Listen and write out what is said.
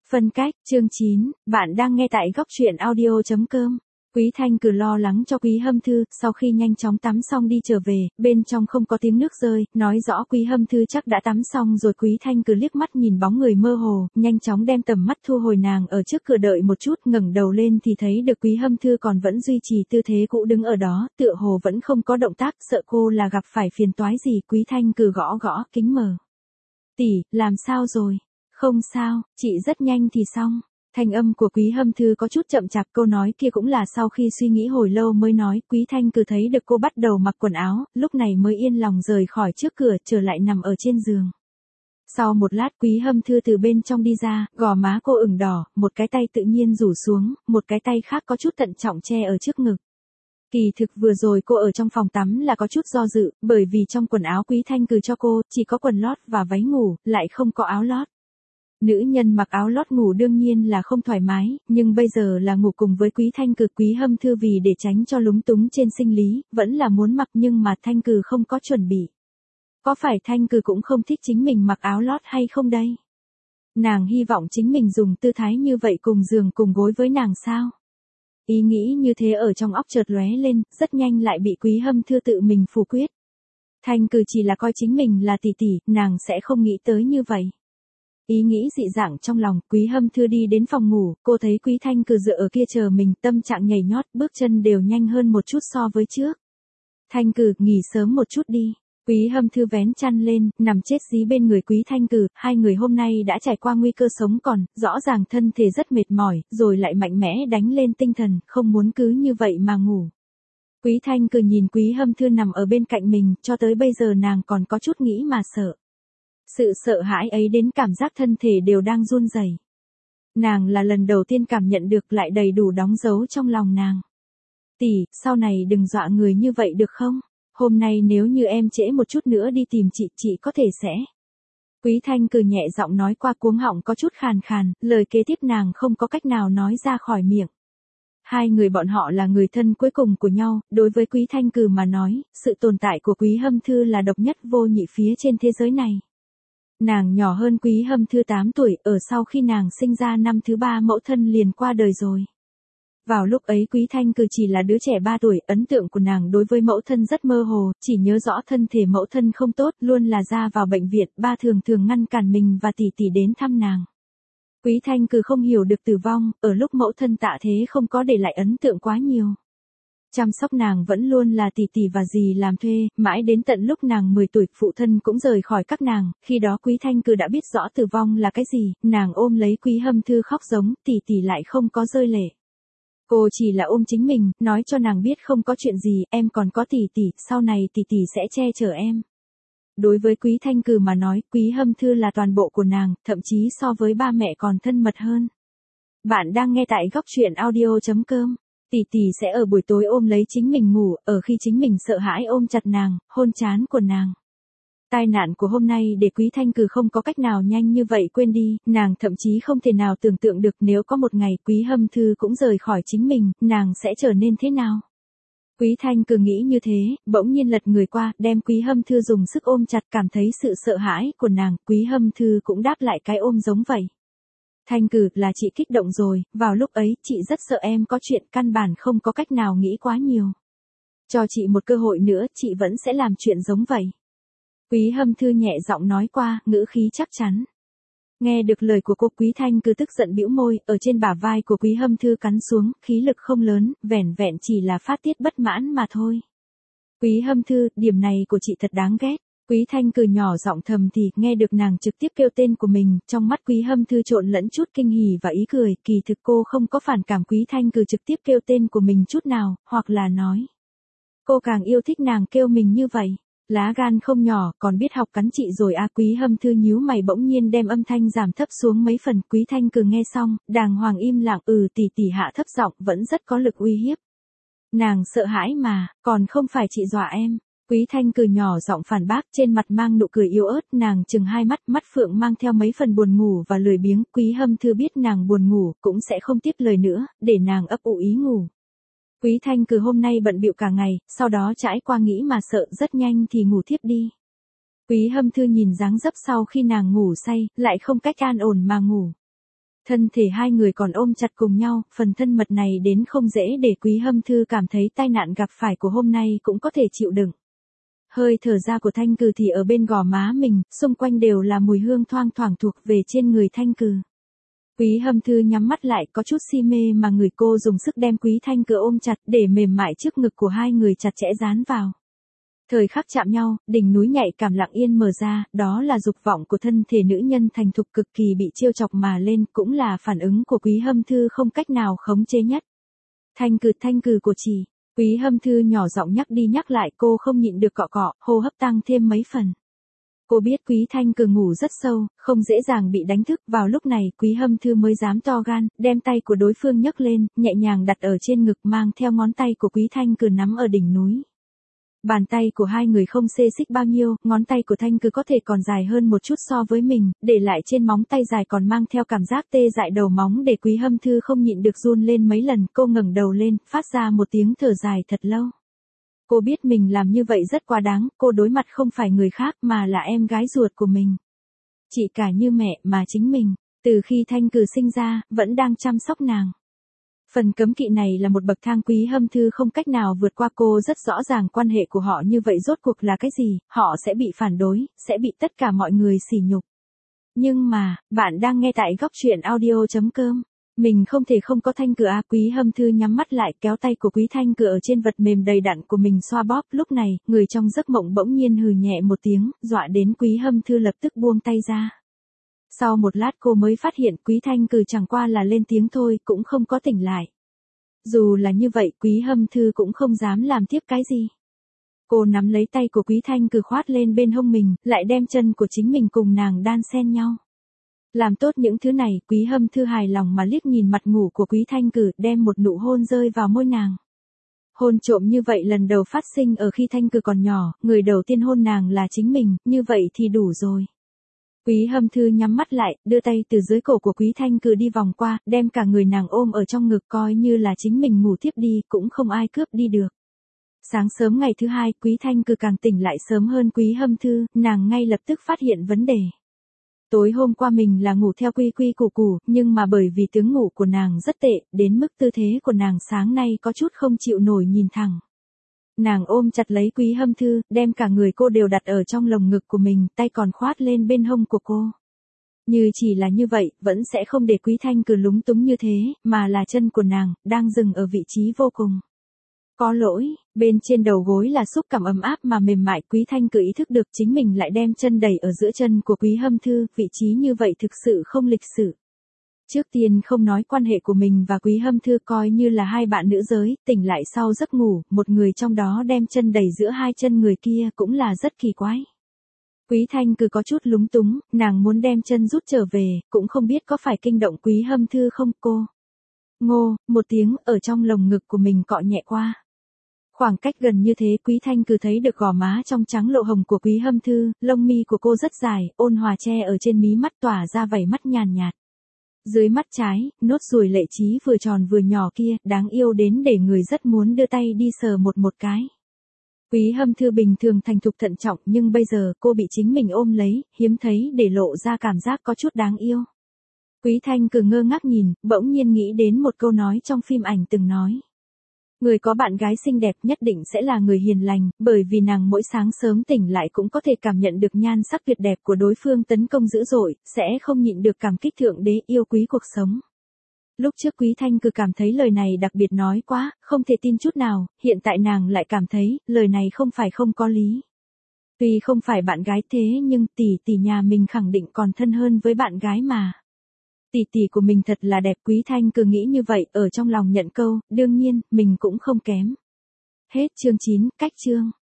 Phân cách, chương 9, bạn đang nghe tại góc truyện audio.com. Quý Thanh Cử lo lắng cho Quý Hâm Thư, sau khi nhanh chóng tắm xong đi trở về, bên trong không có tiếng nước rơi, nói rõ Quý Hâm Thư chắc đã tắm xong rồi. Quý Thanh Cử liếc mắt nhìn bóng người mơ hồ, nhanh chóng đem tầm mắt thu hồi. Nàng ở trước cửa đợi một chút, ngẩng đầu lên thì thấy được Quý Hâm Thư còn vẫn duy trì tư thế cũ đứng ở đó, tựa hồ vẫn không có động tác, sợ cô là gặp phải phiền toái gì. Quý Thanh Cử gõ gõ kính mờ. Tỷ, làm sao rồi? Không sao, chị rất nhanh thì xong. Thanh âm của Quý Hâm Thư có chút chậm chạp, câu nói kia cũng là sau khi suy nghĩ hồi lâu mới nói. Quý Thanh Cử thấy được cô bắt đầu mặc quần áo, lúc này mới yên lòng rời khỏi trước cửa, trở lại nằm ở trên giường. Sau một lát Quý Hâm Thư từ bên trong đi ra, gò má cô ửng đỏ, một cái tay tự nhiên rủ xuống, một cái tay khác có chút thận trọng che ở trước ngực. Kỳ thực vừa rồi cô ở trong phòng tắm là có chút do dự, bởi vì trong quần áo Quý Thanh Cử cho cô, chỉ có quần lót và váy ngủ, lại không có áo lót. Nữ nhân mặc áo lót ngủ đương nhiên là không thoải mái, nhưng bây giờ là ngủ cùng với Quý Thanh Cử. Quý Hâm Thư vì để tránh cho lúng túng trên sinh lý, vẫn là muốn mặc nhưng mà Thanh Cử không có chuẩn bị. Có phải Thanh Cử cũng không thích chính mình mặc áo lót hay không đây? Nàng hy vọng chính mình dùng tư thái như vậy cùng giường cùng gối với nàng sao? Ý nghĩ như thế ở trong óc chợt lóe lên, rất nhanh lại bị Quý Hâm Thư tự mình phủ quyết. Thanh Cử chỉ là coi chính mình là tỷ tỷ, nàng sẽ không nghĩ tới như vậy. Ý nghĩ dị dạng trong lòng, Quý Hâm Thư đi đến phòng ngủ, cô thấy Quý Thanh Cử dựa ở kia chờ mình, tâm trạng nhảy nhót, bước chân đều nhanh hơn một chút so với trước. Thanh Cử, nghỉ sớm một chút đi. Quý Hâm Thư vén chăn lên, nằm chết dí bên người Quý Thanh Cử. Hai người hôm nay đã trải qua nguy cơ sống còn, rõ ràng thân thể rất mệt mỏi, rồi lại mạnh mẽ đánh lên tinh thần, không muốn cứ như vậy mà ngủ. Quý Thanh Cử nhìn Quý Hâm Thư nằm ở bên cạnh mình, cho tới bây giờ nàng còn có chút nghĩ mà sợ. Sự sợ hãi ấy đến cảm giác thân thể đều đang run rẩy. Nàng là lần đầu tiên cảm nhận được, lại đầy đủ đóng dấu trong lòng nàng. Tỷ, sau này đừng dọa người như vậy được không? Hôm nay nếu như em trễ một chút nữa đi tìm chị có thể sẽ. Quý Thanh Cử nhẹ giọng nói qua, cuống họng có chút khàn khàn, lời kế tiếp nàng không có cách nào nói ra khỏi miệng. Hai người bọn họ là người thân cuối cùng của nhau, đối với Quý Thanh Cử mà nói, sự tồn tại của Quý Hâm Thư là độc nhất vô nhị phía trên thế giới này. Nàng nhỏ hơn Quý Hâm Thư 8 tuổi, ở sau khi nàng sinh ra năm thứ 3 mẫu thân liền qua đời rồi. Vào lúc ấy Quý Thanh Cử chỉ là đứa trẻ 3 tuổi, ấn tượng của nàng đối với mẫu thân rất mơ hồ, chỉ nhớ rõ thân thể mẫu thân không tốt, luôn là ra vào bệnh viện, ba thường ngăn cản mình và tỷ tỷ đến thăm nàng. Quý Thanh Cử không hiểu được tử vong, ở lúc mẫu thân tạ thế không có để lại ấn tượng quá nhiều. Chăm sóc nàng vẫn luôn là tỷ tỷ và dì làm thuê, mãi đến tận lúc nàng 10 tuổi, phụ thân cũng rời khỏi các nàng, khi đó Quý Thanh Cử đã biết rõ tử vong là cái gì, nàng ôm lấy Quý Hâm Thư khóc giống, tỷ tỷ lại không có rơi lệ. Cô chỉ là ôm chính mình, nói cho nàng biết không có chuyện gì, em còn có tỷ tỷ, sau này tỷ tỷ sẽ che chở em. Đối với Quý Thanh Cử mà nói, Quý Hâm Thư là toàn bộ của nàng, thậm chí so với ba mẹ còn thân mật hơn. Bạn đang nghe tại góc truyện audio.com. Tỷ tỷ sẽ ở buổi tối ôm lấy chính mình ngủ, ở khi chính mình sợ hãi ôm chặt nàng, hôn trán của nàng. Tai nạn của hôm nay để Quý Thanh Cử không có cách nào nhanh như vậy quên đi, nàng thậm chí không thể nào tưởng tượng được nếu có một ngày Quý Hâm Thư cũng rời khỏi chính mình, nàng sẽ trở nên thế nào. Quý Thanh Cử nghĩ như thế, bỗng nhiên lật người qua, đem Quý Hâm Thư dùng sức ôm chặt, cảm thấy sự sợ hãi của nàng, Quý Hâm Thư cũng đáp lại cái ôm giống vậy. Thanh Cử, là chị kích động rồi, vào lúc ấy, chị rất sợ em có chuyện, căn bản không có cách nào nghĩ quá nhiều. Cho chị một cơ hội nữa, chị vẫn sẽ làm chuyện giống vậy. Quý Hâm Thư nhẹ giọng nói qua, ngữ khí chắc chắn. Nghe được lời của cô, Quý Thanh Cử tức giận bĩu môi, ở trên bả vai của Quý Hâm Thư cắn xuống, khí lực không lớn, vẻn vẹn chỉ là phát tiết bất mãn mà thôi. Quý Hâm Thư, điểm này của chị thật đáng ghét. Quý Thanh Cử nhỏ giọng thầm thì, nghe được nàng trực tiếp kêu tên của mình, trong mắt Quý Hâm Thư trộn lẫn chút kinh hỉ và ý cười, kỳ thực cô không có phản cảm Quý Thanh Cử trực tiếp kêu tên của mình chút nào, hoặc là nói. Cô càng yêu thích nàng kêu mình như vậy. Lá gan không nhỏ, còn biết học cắn chị rồi à. Quý Hâm Thư nhíu mày bỗng nhiên đem âm thanh giảm thấp xuống mấy phần. Quý Thanh Cử nghe xong, đàng hoàng im lặng, tỷ tỷ hạ thấp giọng, vẫn rất có lực uy hiếp. Nàng sợ hãi mà, còn không phải chị dọa em. Quý Thanh Cử nhỏ giọng phản bác, trên mặt mang nụ cười yếu ớt, nàng chừng hai mắt, mắt phượng mang theo mấy phần buồn ngủ và lười biếng. Quý Hâm Thư biết nàng buồn ngủ, cũng sẽ không tiếp lời nữa, để nàng ấp ủ ý ngủ. Quý Thanh Cử hôm nay bận bịu cả ngày, sau đó trải qua nghĩ mà sợ, rất nhanh thì ngủ thiếp đi. Quý Hâm Thư nhìn dáng dấp sau khi nàng ngủ say, lại không cách an ổn mà ngủ. Thân thể hai người còn ôm chặt cùng nhau, phần thân mật này đến không dễ để Quý Hâm Thư cảm thấy tai nạn gặp phải của hôm nay cũng có thể chịu đựng. Hơi thở ra của Thanh Cừ thì ở bên gò má mình, xung quanh đều là mùi hương thoang thoảng thuộc về trên người Thanh Cừ. Quý Hâm Thư nhắm mắt lại, có chút si mê mà người cô dùng sức đem Quý Thanh Cừ ôm chặt để mềm mại trước ngực của hai người chặt chẽ dán vào. Thời khắc chạm nhau, đỉnh núi nhạy cảm lặng yên mở ra, đó là dục vọng của thân thể nữ nhân thành thục cực kỳ bị trêu chọc mà lên, cũng là phản ứng của Quý Hâm Thư không cách nào khống chế nhất. Thanh Cừ của chị. Quý Hâm Thư nhỏ giọng nhắc đi nhắc lại, cô không nhịn được cọ cọ, hô hấp tăng thêm mấy phần. Cô biết Quý Thanh Cừ ngủ rất sâu, không dễ dàng bị đánh thức, vào lúc này Quý Hâm Thư mới dám to gan, đem tay của đối phương nhấc lên, nhẹ nhàng đặt ở trên ngực mang theo ngón tay của Quý Thanh Cừ nắm ở đỉnh núi. Bàn tay của hai người không xê xích bao nhiêu, ngón tay của Thanh Cừ có thể còn dài hơn một chút so với mình, để lại trên móng tay dài còn mang theo cảm giác tê dại đầu móng để Quý Hâm Thư không nhịn được run lên mấy lần, cô ngẩng đầu lên, phát ra một tiếng thở dài thật lâu. Cô biết mình làm như vậy rất quá đáng, cô đối mặt không phải người khác mà là em gái ruột của mình. Chị cả như mẹ mà chính mình, từ khi Thanh Cừ sinh ra, vẫn đang chăm sóc nàng. Phần cấm kỵ này là một bậc thang Quý Hâm Thư không cách nào vượt qua, cô rất rõ ràng quan hệ của họ như vậy rốt cuộc là cái gì, họ sẽ bị phản đối, sẽ bị tất cả mọi người sỉ nhục. Nhưng mà, bạn đang nghe tại góc truyện audio.com. Mình không thể không có Thanh Cừ à. Quý Hâm Thư nhắm mắt lại, kéo tay của Quý Thanh Cừ ở trên vật mềm đầy đặn của mình xoa bóp, lúc này, người trong giấc mộng bỗng nhiên hừ nhẹ một tiếng, dọa đến Quý Hâm Thư lập tức buông tay ra. Sau một lát cô mới phát hiện Quý Thanh Cừ chẳng qua là lên tiếng thôi, cũng không có tỉnh lại. Dù là như vậy, Quý Hâm Thư cũng không dám làm tiếp cái gì. Cô nắm lấy tay của Quý Thanh Cừ khoát lên bên hông mình, lại đem chân của chính mình cùng nàng đan xen nhau. Làm tốt những thứ này, Quý Hâm Thư hài lòng mà liếc nhìn mặt ngủ của Quý Thanh Cừ, đem một nụ hôn rơi vào môi nàng. Hôn trộm như vậy lần đầu phát sinh ở khi Thanh Cừ còn nhỏ, người đầu tiên hôn nàng là chính mình, như vậy thì đủ rồi. Quý Hâm Thư nhắm mắt lại, đưa tay từ dưới cổ của Quý Thanh Cừ đi vòng qua, đem cả người nàng ôm ở trong ngực coi như là chính mình ngủ tiếp đi, cũng không ai cướp đi được. Sáng sớm ngày thứ hai, Quý Thanh Cừ càng tỉnh lại sớm hơn Quý Hâm Thư, nàng ngay lập tức phát hiện vấn đề. Tối hôm qua mình là ngủ theo quy quy củ củ, nhưng mà bởi vì tướng ngủ của nàng rất tệ, đến mức tư thế của nàng sáng nay có chút không chịu nổi nhìn thẳng. Nàng ôm chặt lấy Quý Hâm Thư, đem cả người cô đều đặt ở trong lồng ngực của mình, tay còn khoát lên bên hông của cô. Như chỉ là như vậy, vẫn sẽ không để Quý Thanh Cừ lúng túng như thế, mà là chân của nàng, đang dừng ở vị trí vô cùng. Có lỗi, bên trên đầu gối là xúc cảm ấm áp mà mềm mại. Quý Thanh Cừ ý thức được chính mình lại đem chân đẩy ở giữa chân của Quý Hâm Thư, vị trí như vậy thực sự không lịch sự. Trước tiên không nói quan hệ của mình và Quý Hâm Thư coi như là hai bạn nữ giới, tỉnh lại sau giấc ngủ, một người trong đó đem chân đẩy giữa hai chân người kia cũng là rất kỳ quái. Quý Thanh Cừ có chút lúng túng, nàng muốn đem chân rút trở về, cũng không biết có phải kinh động Quý Hâm Thư không. Cô ngô một tiếng ở trong lồng ngực của mình cọ nhẹ qua. Khoảng cách gần như thế, Quý Thanh Cừ thấy được gò má trong trắng lộ hồng của Quý Hâm Thư, lông mi của cô rất dài, ôn hòa che ở trên mí mắt tỏa ra vảy mắt nhàn nhạt. Dưới mắt trái, nốt ruồi lệ trí vừa tròn vừa nhỏ kia, đáng yêu đến để người rất muốn đưa tay đi sờ một cái. Quý Hâm Thư bình thường thành thục thận trọng, nhưng bây giờ cô bị chính mình ôm lấy, hiếm thấy để lộ ra cảm giác có chút đáng yêu. Quý Thanh Cừ ngơ ngác nhìn, bỗng nhiên nghĩ đến một câu nói trong phim ảnh từng nói. Người có bạn gái xinh đẹp nhất định sẽ là người hiền lành, bởi vì nàng mỗi sáng sớm tỉnh lại cũng có thể cảm nhận được nhan sắc tuyệt đẹp của đối phương tấn công dữ dội, sẽ không nhịn được cảm kích thượng đế yêu quý cuộc sống. Lúc trước Quý Thanh Cừ cảm thấy lời này đặc biệt nói quá, không thể tin chút nào, hiện tại nàng lại cảm thấy, lời này không phải không có lý. Tuy không phải bạn gái thế nhưng tỷ nhà mình khẳng định còn thân hơn với bạn gái mà. Tỷ của mình thật là đẹp. Quý Thanh Cừ nghĩ như vậy, ở trong lòng nhận câu, đương nhiên, mình cũng không kém. Hết chương 9, cách chương.